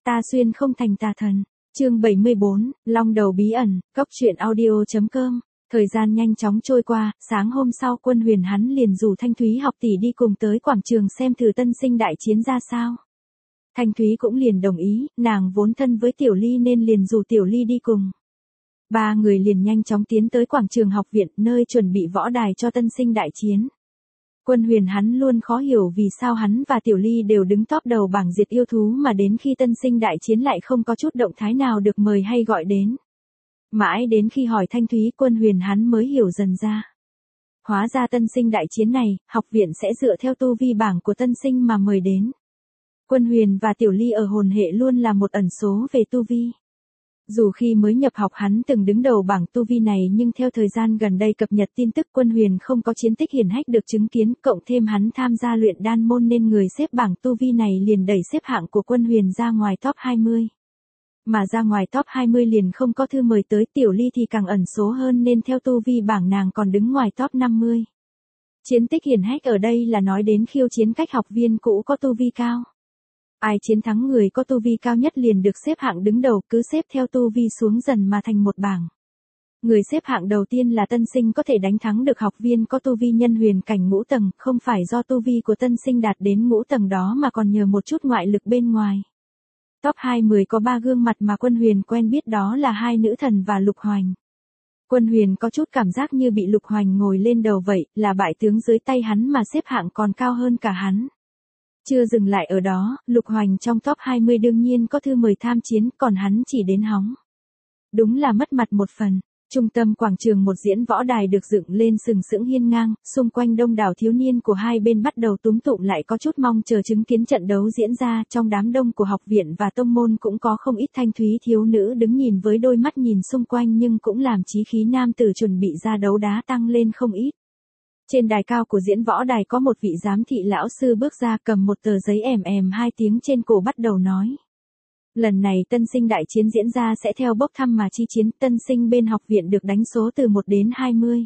Ta xuyên không thành tà thần. Chương 74, Long đầu bí ẩn, Cốc truyện audio.com. Thời gian nhanh chóng trôi qua, sáng hôm sau Quân Huyền hắn liền rủ Thanh Thúy học tỷ đi cùng tới quảng trường xem thử tân sinh đại chiến ra sao. Thanh Thúy cũng liền đồng ý, nàng vốn thân với Tiểu Ly nên liền rủ Tiểu Ly đi cùng. Ba người liền nhanh chóng tiến tới quảng trường học viện nơi chuẩn bị võ đài cho tân sinh đại chiến. Quân Huyền hắn luôn khó hiểu vì sao hắn và Tiểu Ly đều đứng top đầu bảng diệt yêu thú mà đến khi tân sinh đại chiến lại không có chút động thái nào được mời hay gọi đến. Mãi đến khi hỏi Thanh Thúy Quân Huyền hắn mới hiểu dần ra. Hóa ra tân sinh đại chiến này, học viện sẽ dựa theo tu vi bảng của tân sinh mà mời đến. Quân Huyền và Tiểu Ly ở hồn hệ luôn là một ẩn số về tu vi. Dù khi mới nhập học hắn từng đứng đầu bảng tu vi này nhưng theo thời gian gần đây cập nhật tin tức Quân Huyền không có chiến tích hiển hách được chứng kiến, cộng thêm hắn tham gia luyện đan môn nên người xếp bảng tu vi này liền đẩy xếp hạng của Quân Huyền ra ngoài top 20. Mà ra ngoài top 20 liền không có thư mời tới. Tiểu Ly thì càng ẩn số hơn nên theo tu vi bảng nàng còn đứng ngoài top 50. Chiến tích hiển hách ở đây là nói đến khiêu chiến cách học viên cũ có tu vi cao. Ai chiến thắng người có tu vi cao nhất liền được xếp hạng đứng đầu, cứ xếp theo tu vi xuống dần mà thành một bảng. Người xếp hạng đầu tiên là tân sinh có thể đánh thắng được học viên có tu vi nhân huyền cảnh ngũ tầng, không phải do tu vi của tân sinh đạt đến ngũ tầng đó mà còn nhờ một chút ngoại lực bên ngoài. Top 20 có 3 gương mặt mà Quân Huyền quen biết, đó là hai nữ thần và Lục Hoành. Quân Huyền có chút cảm giác như bị Lục Hoành ngồi lên đầu vậy, là bại tướng dưới tay hắn mà xếp hạng còn cao hơn cả hắn. Chưa dừng lại ở đó, Lục Hoành trong top 20 đương nhiên có thư mời tham chiến, còn hắn chỉ đến hóng. Đúng là mất mặt một phần. Trung tâm quảng trường một diễn võ đài được dựng lên sừng sững hiên ngang, xung quanh đông đảo thiếu niên của hai bên bắt đầu túm tụm lại có chút mong chờ chứng kiến trận đấu diễn ra. Trong đám đông của học viện và tông môn cũng có không ít thanh thúy thiếu nữ đứng nhìn với đôi mắt nhìn xung quanh nhưng cũng làm chí khí nam tử chuẩn bị ra đấu đá tăng lên không ít. Trên đài cao của diễn võ đài có một vị giám thị lão sư bước ra cầm một tờ giấy hai tiếng trên cổ bắt đầu nói. Lần này tân sinh đại chiến diễn ra sẽ theo bốc thăm mà chi chiến, tân sinh bên học viện được đánh số từ 1 đến 20.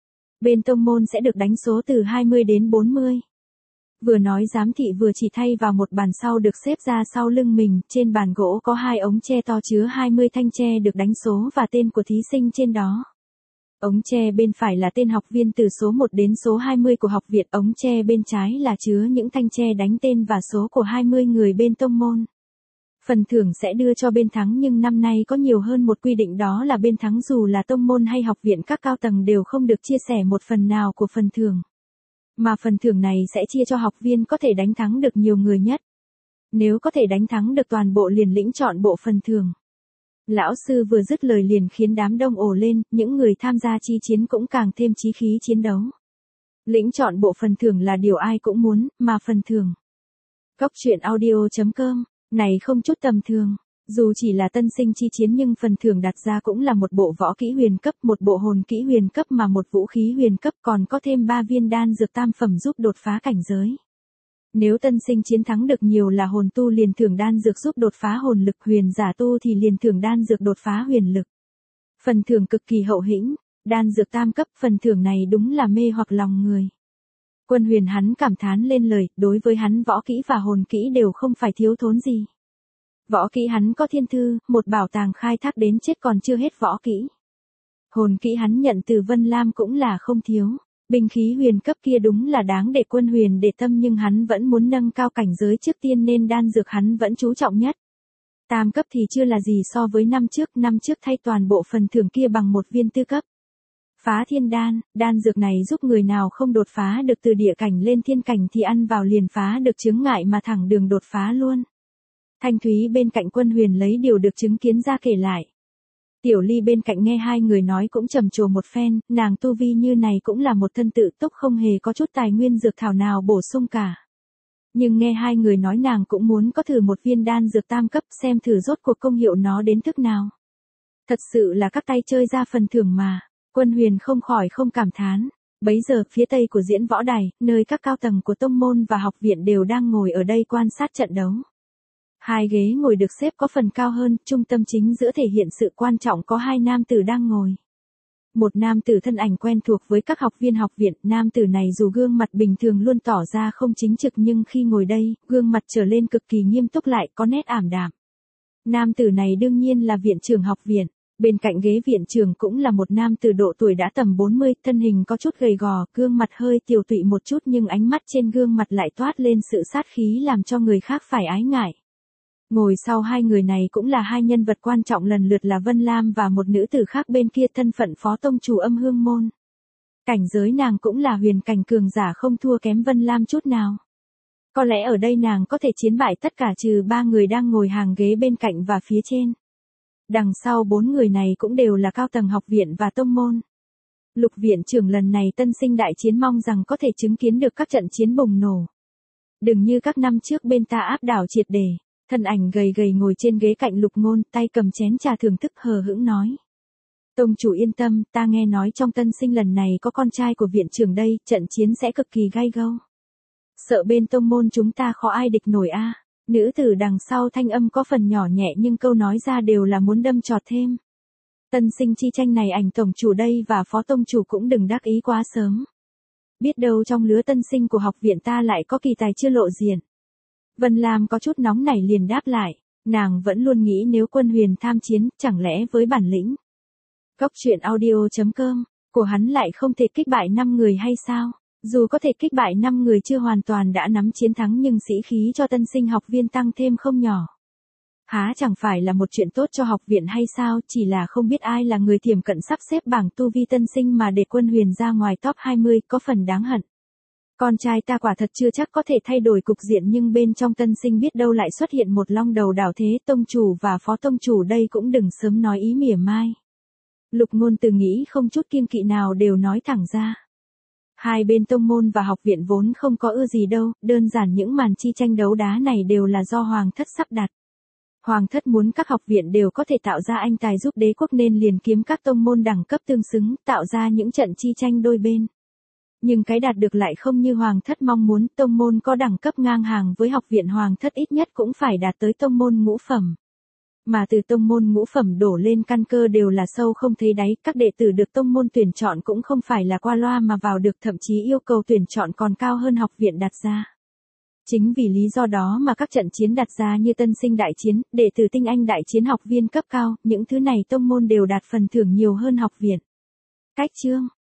Bên tông môn sẽ được đánh số từ 20 đến 40. Vừa nói giám thị vừa chỉ thay vào một bàn sau được xếp ra sau lưng mình, trên bàn gỗ có 2 ống tre to chứa 20 thanh tre được đánh số và tên của thí sinh trên đó. Ống tre bên phải là tên học viên từ số 1 đến số 20 của học viện, ống tre bên trái là chứa những thanh tre đánh tên và số của 20 người bên tông môn. Phần thưởng sẽ đưa cho bên thắng nhưng năm nay có nhiều hơn một quy định, đó là bên thắng dù là tông môn hay học viện các cao tầng đều không được chia sẻ một phần nào của phần thưởng. Mà phần thưởng này sẽ chia cho học viên có thể đánh thắng được nhiều người nhất. Nếu có thể đánh thắng được toàn bộ liền lĩnh chọn bộ phần thưởng. Lão sư vừa dứt lời liền khiến đám đông ồ lên, những người tham gia chi chiến cũng càng thêm chí khí chiến đấu. Lĩnh chọn bộ phần thưởng là điều ai cũng muốn, mà phần thưởng. Cốc truyện audio.com, này không chút tầm thường. Dù chỉ là tân sinh chi chiến nhưng phần thưởng đặt ra cũng là một bộ võ kỹ huyền cấp, một bộ hồn kỹ huyền cấp mà một vũ khí huyền cấp, còn có thêm 3 viên đan dược tam phẩm giúp đột phá cảnh giới. Nếu tân sinh chiến thắng được nhiều là hồn tu liền thưởng đan dược giúp đột phá hồn lực, huyền giả tu thì liền thưởng đan dược đột phá huyền lực. Phần thưởng cực kỳ hậu hĩnh, đan dược tam cấp, phần thưởng này đúng là mê hoặc lòng người. Quân Huyền hắn cảm thán lên lời, đối với hắn võ kỹ và hồn kỹ đều không phải thiếu thốn gì. Võ kỹ hắn có thiên thư, một bảo tàng khai thác đến chết còn chưa hết võ kỹ. Hồn kỹ hắn nhận từ Vân Lam cũng là không thiếu. Binh khí huyền cấp kia đúng là đáng để Quân Huyền để tâm nhưng hắn vẫn muốn nâng cao cảnh giới trước tiên nên đan dược hắn vẫn chú trọng nhất. Tam cấp thì chưa là gì so với năm trước thay toàn bộ phần thưởng kia bằng một viên tư cấp. Phá thiên đan, đan dược này giúp người nào không đột phá được từ địa cảnh lên thiên cảnh thì ăn vào liền phá được chướng ngại mà thẳng đường đột phá luôn. Thanh Thúy bên cạnh Quân Huyền lấy điều được chứng kiến ra kể lại. Tiểu Ly bên cạnh nghe hai người nói cũng trầm trồ một phen, nàng tu vi như này cũng là một thân tự túc không hề có chút tài nguyên dược thảo nào bổ sung cả. Nhưng nghe hai người nói nàng cũng muốn có thử một viên đan dược tam cấp xem thử rốt cuộc công hiệu nó đến thức nào. Thật sự là các tay chơi ra phần thưởng mà, Quân Huyền không khỏi không cảm thán. Bấy giờ phía tây của diễn võ đài, nơi các cao tầng của tông môn và học viện đều đang ngồi ở đây quan sát trận đấu. 2 ghế ngồi được xếp có phần cao hơn, trung tâm chính giữa thể hiện sự quan trọng có 2 nam tử đang ngồi. Một nam tử thân ảnh quen thuộc với các học viên học viện, nam tử này dù gương mặt bình thường luôn tỏ ra không chính trực nhưng khi ngồi đây, gương mặt trở lên cực kỳ nghiêm túc lại có nét ảm đạm. Nam tử này đương nhiên là viện trưởng học viện. Bên cạnh ghế viện trưởng cũng là một nam tử độ tuổi đã tầm 40, thân hình có chút gầy gò, gương mặt hơi tiều tụy một chút nhưng ánh mắt trên gương mặt lại toát lên sự sát khí làm cho người khác phải ái ngại. Ngồi sau hai người này cũng là hai nhân vật quan trọng lần lượt là Vân Lam và một nữ tử khác bên kia thân phận phó tông chủ Âm Hương Môn. Cảnh giới nàng cũng là huyền cảnh cường giả không thua kém Vân Lam chút nào. Có lẽ ở đây nàng có thể chiến bại tất cả trừ ba người đang ngồi hàng ghế bên cạnh và phía trên. Đằng sau bốn người này cũng đều là cao tầng học viện và tông môn. Lục viện trưởng lần này tân sinh đại chiến mong rằng có thể chứng kiến được các trận chiến bùng nổ. Đừng như các năm trước bên ta áp đảo triệt để, thân ảnh gầy gầy ngồi trên ghế cạnh Lục Ngôn, tay cầm chén trà thưởng thức hờ hững nói. Tông chủ yên tâm, ta nghe nói trong tân sinh lần này có con trai của viện trưởng đây, trận chiến sẽ cực kỳ gay gâu. Sợ bên tông môn chúng ta khó ai địch nổi a. Nữ tử đằng sau thanh âm có phần nhỏ nhẹ nhưng câu nói ra đều là muốn đâm chọt thêm. Tân sinh chi tranh này ảnh tổng chủ đây và phó tông chủ cũng đừng đắc ý quá sớm. Biết đâu trong lứa tân sinh của học viện ta lại có kỳ tài chưa lộ diện. Vân Lam có chút nóng nảy liền đáp lại, nàng vẫn luôn nghĩ nếu Quân Huyền tham chiến, chẳng lẽ với bản lĩnh Cốc truyện audio.com của hắn lại không thể kích bại 5 người hay sao? Dù có thể kích bại 5 người chưa hoàn toàn đã nắm chiến thắng nhưng sĩ khí cho tân sinh học viên tăng thêm không nhỏ. Há chẳng phải là một chuyện tốt cho học viện hay sao, chỉ là không biết ai là người tiềm cận sắp xếp bảng tu vi tân sinh mà để Quân Huyền ra ngoài top 20 có phần đáng hận. Con trai ta quả thật chưa chắc có thể thay đổi cục diện nhưng bên trong tân sinh biết đâu lại xuất hiện một long đầu đảo thế, tông chủ và phó tông chủ đây cũng đừng sớm nói ý mỉa mai. Lục Ngôn từ nghĩ không chút kiêng kỵ nào đều nói thẳng ra. Hai bên tông môn và học viện vốn không có ưa gì đâu, đơn giản những màn chi tranh đấu đá này đều là do Hoàng thất sắp đặt. Hoàng thất muốn các học viện đều có thể tạo ra anh tài giúp đế quốc nên liền kiếm các tông môn đẳng cấp tương xứng, tạo ra những trận chi tranh đôi bên. Nhưng cái đạt được lại không như Hoàng thất mong muốn, tông môn có đẳng cấp ngang hàng với học viện Hoàng thất ít nhất cũng phải đạt tới tông môn ngũ phẩm. Mà từ tông môn ngũ phẩm đổ lên căn cơ đều là sâu không thấy đáy, các đệ tử được tông môn tuyển chọn cũng không phải là qua loa mà vào được, thậm chí yêu cầu tuyển chọn còn cao hơn học viện đặt ra. Chính vì lý do đó mà các trận chiến đặt ra như tân sinh đại chiến, đệ tử tinh anh đại chiến, học viên cấp cao, những thứ này tông môn đều đạt phần thưởng nhiều hơn học viện. Cách chương